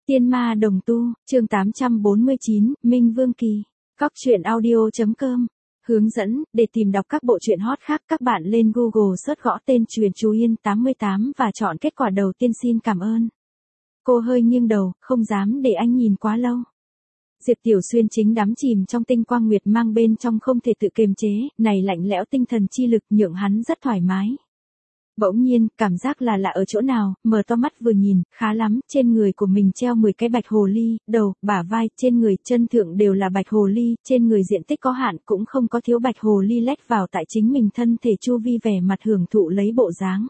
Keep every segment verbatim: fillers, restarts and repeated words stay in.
Tiên ma đồng tu, chương tám trăm bốn mươi chín, Minh Vương Kỳ. Cóc truyện audio.com. Hướng dẫn, để tìm đọc các bộ truyện hot khác các bạn lên Google search gõ tên Truyện Chú Yên tám mươi tám và chọn kết quả đầu tiên. Xin cảm ơn. Cô hơi nghiêng đầu, không dám để anh nhìn quá lâu. Diệp Tiểu Xuyên chính đắm chìm trong tinh quang nguyệt mang bên trong không thể tự kiềm chế, này lạnh lẽo tinh thần chi lực nhượng hắn rất thoải mái. Bỗng nhiên, cảm giác là lạ ở chỗ nào, mở to mắt vừa nhìn, khá lắm, trên người của mình treo mười cái bạch hồ ly, đầu, bả vai, trên người, chân thượng đều là bạch hồ ly, trên người diện tích có hạn cũng không có thiếu bạch hồ ly lét vào tại chính mình thân thể chu vi vẻ mặt hưởng thụ lấy bộ dáng.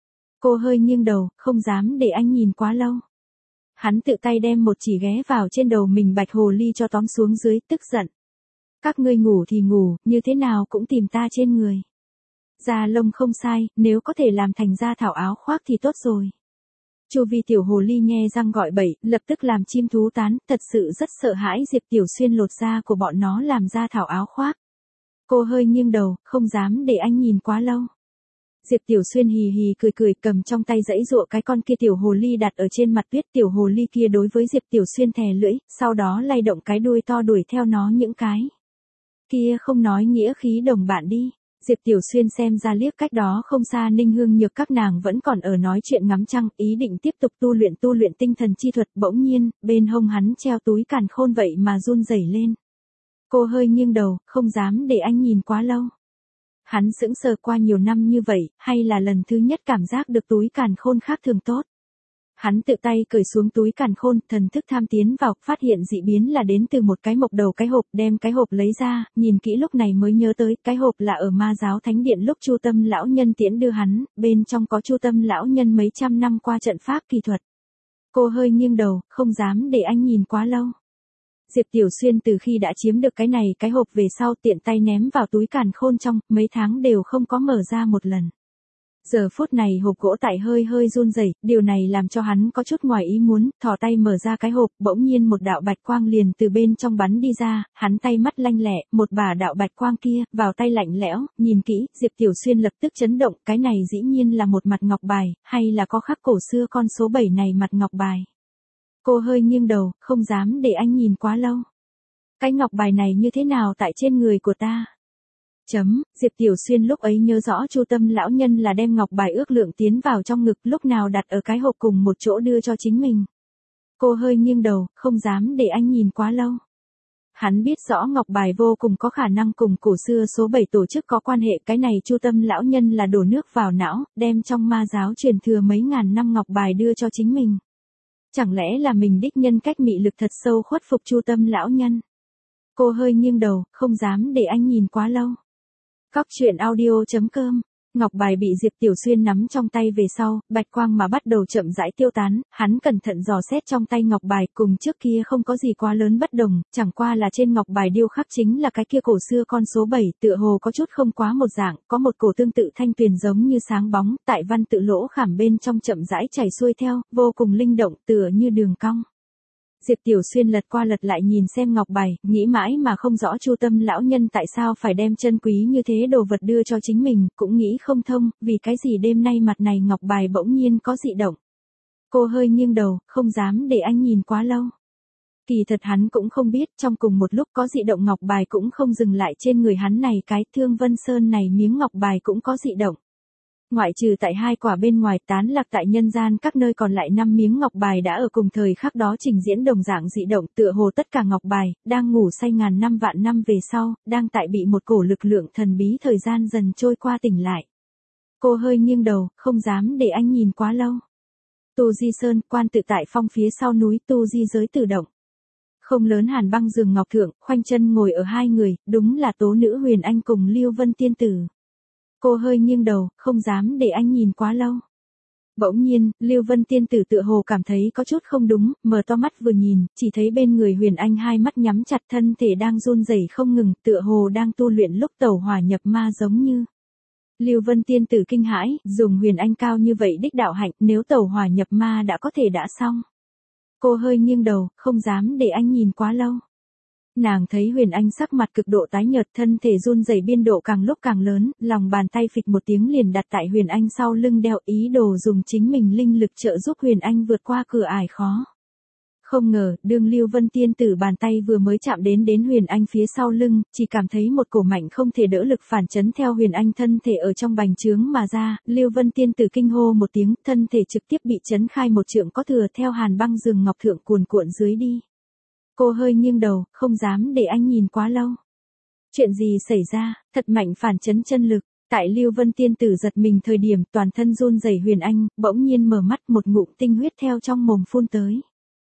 Cô hơi nghiêng đầu, không dám để anh nhìn quá lâu. Hắn tự tay đem một chỉ ghé vào trên đầu mình bạch hồ ly cho tóm xuống dưới, tức giận. Các ngươi ngủ thì ngủ, như thế nào cũng tìm ta trên người. Da lông không sai, nếu có thể làm thành da thảo áo khoác thì tốt rồi. Chu vi tiểu hồ ly nghe răng gọi bậy, lập tức làm chim thú tán, thật sự rất sợ hãi Diệp Tiểu Xuyên lột da của bọn nó làm da thảo áo khoác. Cô hơi nghiêng đầu, không dám để anh nhìn quá lâu. Diệp Tiểu Xuyên hì hì cười cười cầm trong tay giãy giụa cái con kia tiểu hồ ly đặt ở trên mặt tuyết. Tiểu hồ ly kia đối với Diệp Tiểu Xuyên thè lưỡi, sau đó lay động cái đuôi to đuổi theo nó những cái. Kia không nói nghĩa khí đồng bạn đi. Diệp Tiểu Xuyên xem ra liếc cách đó không xa Ninh Hương Nhược các nàng vẫn còn ở nói chuyện ngắm trăng, ý định tiếp tục tu luyện tu luyện tinh thần chi thuật. Bỗng nhiên, bên hông hắn treo túi càn khôn vậy mà run rẩy lên. Cô hơi nghiêng đầu, không dám để anh nhìn quá lâu. Hắn sững sờ qua nhiều năm như vậy, hay là lần thứ nhất cảm giác được túi càn khôn khác thường tốt. Hắn tự tay cởi xuống túi càn khôn, thần thức tham tiến vào, phát hiện dị biến là đến từ một cái mộc đầu cái hộp, đem cái hộp lấy ra, nhìn kỹ lúc này mới nhớ tới, cái hộp là ở Ma Giáo Thánh Điện lúc Chu Tâm lão nhân tiễn đưa hắn, bên trong có Chu Tâm lão nhân mấy trăm năm qua trận pháp kỳ thuật. Cô hơi nghiêng đầu, không dám để anh nhìn quá lâu. Diệp Tiểu Xuyên từ khi đã chiếm được cái này cái hộp về sau tiện tay ném vào túi càn khôn trong, mấy tháng đều không có mở ra một lần. Giờ phút này hộp gỗ tại hơi hơi run rẩy, điều này làm cho hắn có chút ngoài ý muốn, thò tay mở ra cái hộp, bỗng nhiên một đạo bạch quang liền từ bên trong bắn đi ra, hắn tay mắt lanh lẹ, một bả đạo bạch quang kia, vào tay lạnh lẽo, nhìn kỹ, Diệp Tiểu Xuyên lập tức chấn động, cái này dĩ nhiên là một mặt ngọc bài, hay là có khắc cổ xưa con số bảy này mặt ngọc bài. Cô hơi nghiêng đầu, không dám để anh nhìn quá lâu. Cái ngọc bài này như thế nào tại trên người của ta? Chấm, Diệp Tiểu Xuyên lúc ấy nhớ rõ Chu Tâm lão nhân là đem ngọc bài ước lượng tiến vào trong ngực, lúc nào đặt ở cái hộp cùng một chỗ đưa cho chính mình. Cô hơi nghiêng đầu, không dám để anh nhìn quá lâu. Hắn biết rõ ngọc bài vô cùng có khả năng cùng cổ xưa số bảy tổ chức có quan hệ, cái này Chu Tâm lão nhân là đổ nước vào não, đem trong Ma Giáo truyền thừa mấy ngàn năm ngọc bài đưa cho chính mình. Chẳng lẽ là mình đích nhân cách mị lực thật sâu khuất phục Chu Tâm lão nhân? Cô hơi nghiêng đầu, không dám để anh nhìn quá lâu. Cóc truyện audio.com. Ngọc bài bị Diệp Tiểu Xuyên nắm trong tay về sau, bạch quang mà bắt đầu chậm rãi tiêu tán, hắn cẩn thận dò xét trong tay ngọc bài, cùng trước kia không có gì quá lớn bất đồng, chẳng qua là trên ngọc bài điêu khắc chính là cái kia cổ xưa con số bảy, tựa hồ có chút không quá một dạng, có một cổ tương tự thanh tuyền giống như sáng bóng, tại văn tự lỗ khảm bên trong chậm rãi chảy xuôi theo, vô cùng linh động, tựa như đường cong. Diệp Tiểu Xuyên lật qua lật lại nhìn xem ngọc bài, nghĩ mãi mà không rõ Chu Tâm lão nhân tại sao phải đem chân quý như thế đồ vật đưa cho chính mình, cũng nghĩ không thông, vì cái gì đêm nay mặt này ngọc bài bỗng nhiên có dị động. Cô hơi nghiêng đầu, không dám để anh nhìn quá lâu. Kỳ thật hắn cũng không biết, trong cùng một lúc có dị động ngọc bài cũng không dừng lại trên người hắn này, cái Thương Vân Sơn này miếng ngọc bài cũng có dị động. Ngoại trừ tại hai quả bên ngoài tán lạc tại nhân gian các nơi còn lại năm miếng ngọc bài đã ở cùng thời khắc đó trình diễn đồng dạng dị động, tựa hồ tất cả ngọc bài, đang ngủ say ngàn năm vạn năm về sau, đang tại bị một cổ lực lượng thần bí thời gian dần trôi qua tỉnh lại. Cô hơi nghiêng đầu, không dám để anh nhìn quá lâu. Tu Di Sơn, quan tự tại phong phía sau núi, Tu Di giới tự động. Không lớn hàn băng giường ngọc thượng, khoanh chân ngồi ở hai người, đúng là tố nữ Huyền Anh cùng Lưu Vân tiên tử. Cô hơi nghiêng đầu, không dám để anh nhìn quá lâu. Bỗng nhiên, Lưu Vân tiên tử tựa hồ cảm thấy có chút không đúng, mở to mắt vừa nhìn, chỉ thấy bên người Huyền Anh hai mắt nhắm chặt, thân thể đang run rẩy không ngừng, tựa hồ đang tu luyện lúc tẩu hỏa nhập ma giống như. Lưu Vân tiên tử kinh hãi, dùng Huyền Anh cao như vậy đích đạo hạnh, nếu tẩu hỏa nhập ma đã có thể đã xong. Cô hơi nghiêng đầu, không dám để anh nhìn quá lâu. Nàng thấy Huyền Anh sắc mặt cực độ tái nhợt, thân thể run rẩy biên độ càng lúc càng lớn, lòng bàn tay phịch một tiếng liền đặt tại Huyền Anh sau lưng đeo, ý đồ dùng chính mình linh lực trợ giúp Huyền Anh vượt qua cửa ải khó. Không ngờ, đương Lưu Vân Tiên Tử bàn tay vừa mới chạm đến đến Huyền Anh phía sau lưng, chỉ cảm thấy một cổ mạnh không thể đỡ lực phản chấn theo Huyền Anh thân thể ở trong bành trướng mà ra, Lưu Vân Tiên Tử kinh hô một tiếng, thân thể trực tiếp bị chấn khai một trượng có thừa theo hàn băng rừng ngọc thượng cuồn cuộn dưới đi. Cô hơi nghiêng đầu, không dám để anh nhìn quá lâu. Chuyện gì xảy ra, thật mạnh phản chấn chân lực. Tại Lưu Vân Tiên Tử giật mình thời điểm toàn thân run rẩy Huyền Anh, bỗng nhiên mở mắt một ngụm tinh huyết theo trong mồm phun tới.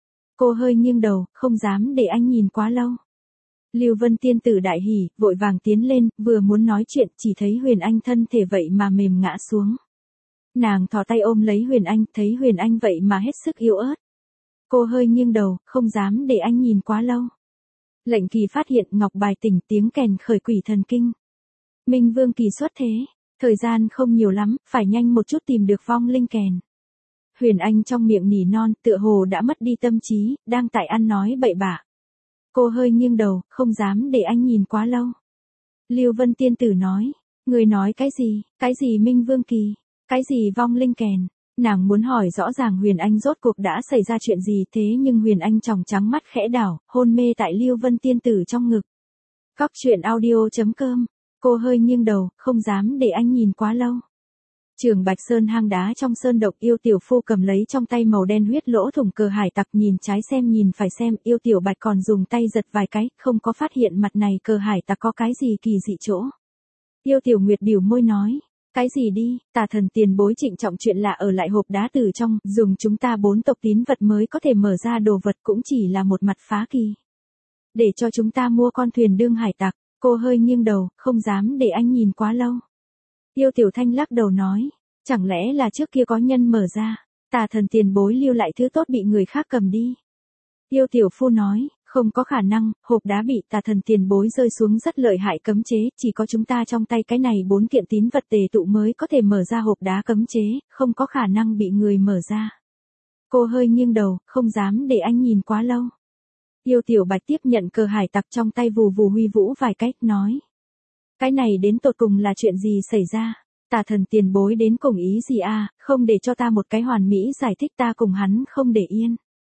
Cô hơi nghiêng đầu, không dám để anh nhìn quá lâu. Lưu Vân Tiên Tử đại hỉ, vội vàng tiến lên, vừa muốn nói chuyện, chỉ thấy Huyền Anh thân thể vậy mà mềm ngã xuống. Nàng thò tay ôm lấy Huyền Anh, thấy Huyền Anh vậy mà hết sức yếu ớt. Cô hơi nghiêng đầu, không dám để anh nhìn quá lâu. Lệnh Kỳ phát hiện ngọc bài tỉnh, tiếng kèn khởi quỷ thần kinh. Minh Vương Kỳ xuất thế, thời gian không nhiều lắm, phải nhanh một chút tìm được vong linh kèn. Huyền Anh trong miệng nỉ non, tựa hồ đã mất đi tâm trí, đang tại ăn nói bậy bạ. Cô hơi nghiêng đầu, không dám để anh nhìn quá lâu. Lưu Vân Tiên Tử nói, người nói cái gì, cái gì Minh Vương Kỳ, cái gì vong linh kèn. Nàng muốn hỏi rõ ràng Huyền Anh rốt cuộc đã xảy ra chuyện gì, thế nhưng Huyền Anh tròng trắng mắt khẽ đảo, hôn mê tại Lưu Vân Tiên Tử trong ngực. Cóc truyện audio chấm com. Cô hơi nghiêng đầu, không dám để anh nhìn quá lâu. Trường Bạch Sơn hang đá trong sơn động, Yêu Tiểu Phu cầm lấy trong tay màu đen huyết lỗ thủng cờ hải tặc, nhìn trái xem nhìn phải xem, Yêu Tiểu Bạch còn dùng tay giật vài cái, không có phát hiện mặt này cờ hải tặc có cái gì kỳ dị chỗ. Yêu Tiểu Nguyệt biểu môi nói, cái gì đi, Tà Thần tiền bối trịnh trọng chuyện là ở lại hộp đá từ trong, dùng chúng ta bốn tộc tín vật mới có thể mở ra đồ vật, cũng chỉ là một mặt phá kỳ. Để cho chúng ta mua con thuyền đương hải tặc. Cô hơi nghiêng đầu, không dám để anh nhìn quá lâu. Yêu Tiểu Thanh lắc đầu nói, chẳng lẽ là trước kia có nhân mở ra, Tà Thần tiền bối lưu lại thứ tốt bị người khác cầm đi. Yêu Tiểu Phu nói, không có khả năng, hộp đá bị Tà Thần tiền bối rơi xuống rất lợi hại cấm chế, chỉ có chúng ta trong tay cái này bốn kiện tín vật tề tụ mới có thể mở ra hộp đá cấm chế, không có khả năng bị người mở ra. Cô hơi nghiêng đầu, không dám để anh nhìn quá lâu. Yêu Tiểu Bạch tiếp nhận cờ hải tặc trong tay, vù vù huy vũ vài cách, nói. Cái này đến tột cùng là chuyện gì xảy ra? Tà Thần tiền bối đến cùng ý gì à, không để cho ta một cái hoàn mỹ giải thích, ta cùng hắn không để yên.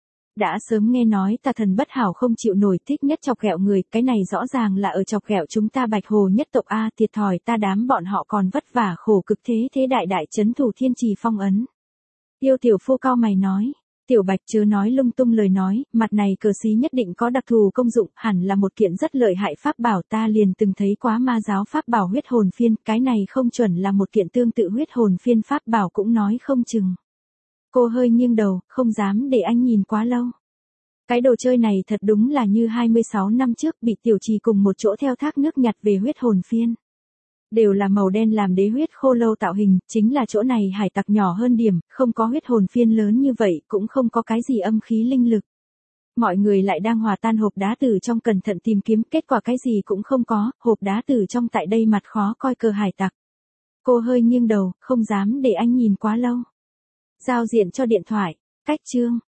Đã sớm nghe nói Tà Thần bất hảo không chịu nổi, thích nhất chọc ghẹo người, cái này rõ ràng là ở chọc ghẹo chúng ta Bạch Hồ nhất tộc a, thiệt thòi ta đám bọn họ còn vất vả khổ cực thế thế đại đại chấn thủ thiên trì phong ấn. Yêu Tiểu Phu cao mày nói. Tiểu Bạch chớ nói lung tung lời nói, mặt này cờ xí nhất định có đặc thù công dụng, hẳn là một kiện rất lợi hại pháp bảo, ta liền từng thấy quá ma giáo pháp bảo huyết hồn phiên, cái này không chuẩn là một kiện tương tự huyết hồn phiên pháp bảo cũng nói không chừng. Cô hơi nghiêng đầu, không dám để anh nhìn quá lâu. Cái đồ chơi này thật đúng là như hai mươi sáu năm trước bị Tiểu Trì cùng một chỗ theo thác nước nhặt về huyết hồn phiên. Đều là màu đen làm đế huyết khô lâu tạo hình, chính là chỗ này hải tặc nhỏ hơn điểm, không có huyết hồn phiên lớn như vậy, cũng không có cái gì âm khí linh lực. Mọi người lại đang hòa tan hộp đá từ trong cẩn thận tìm kiếm, kết quả cái gì cũng không có, hộp đá từ trong tại đây mặt khó coi cờ hải tặc. Cô hơi nghiêng đầu, không dám để anh nhìn quá lâu. Giao diện cho điện thoại, cách chương.